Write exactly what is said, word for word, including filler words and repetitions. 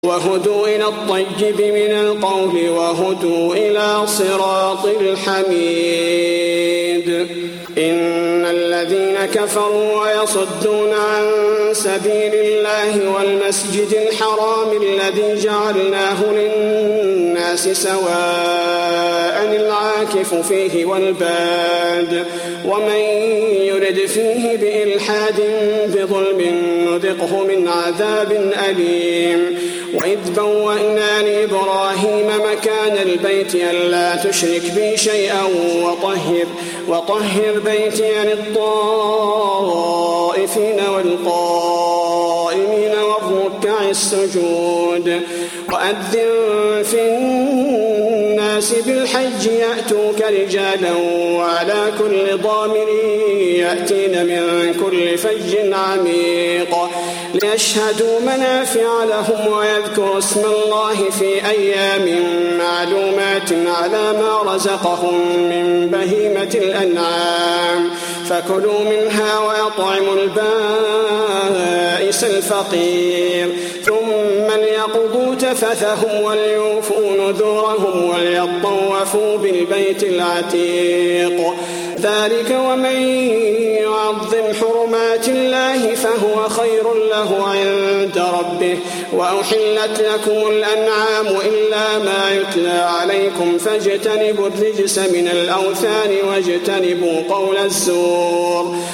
وهدوا إلى الطيب من القول وهدوا إلى صراط الحميد. إن الذين كفروا ويصدون عن سبيل الله والمسجد الحرام الذي جعلناه للناس سواء العاكف فيه والباد ومن يرد فيه بإلحاد بظلم نذقه من عذاب أليم. وإذ بوأنا لإبراهيم مكان البيت ألا تشرك بي شيئا وطهر, وطهر بيتي للطائفين والقائمين والركع السجود. وأذن في الناس بالحج يأتوك رجالا وعلى كل ضامر يأتين من كل فج عميق ليشهدوا منافع لهم ويذكروا اسم الله في أيام معلومات على ما رزقهم من بهيمة الأنعام فكلوا منها ويطعموا البائس الفقير ثم ليقضوا تفثهم وليوفوا نذورهم وليطوفوا بالبيت العتيق. ذلك ومن يعظم حرمات الله فهو خير له عند ربه. وأحلت لكم الأنعام إلا ما يتلى عليكم فاجتنبوا الرجس من الأوثان واجتنبوا قول الزور.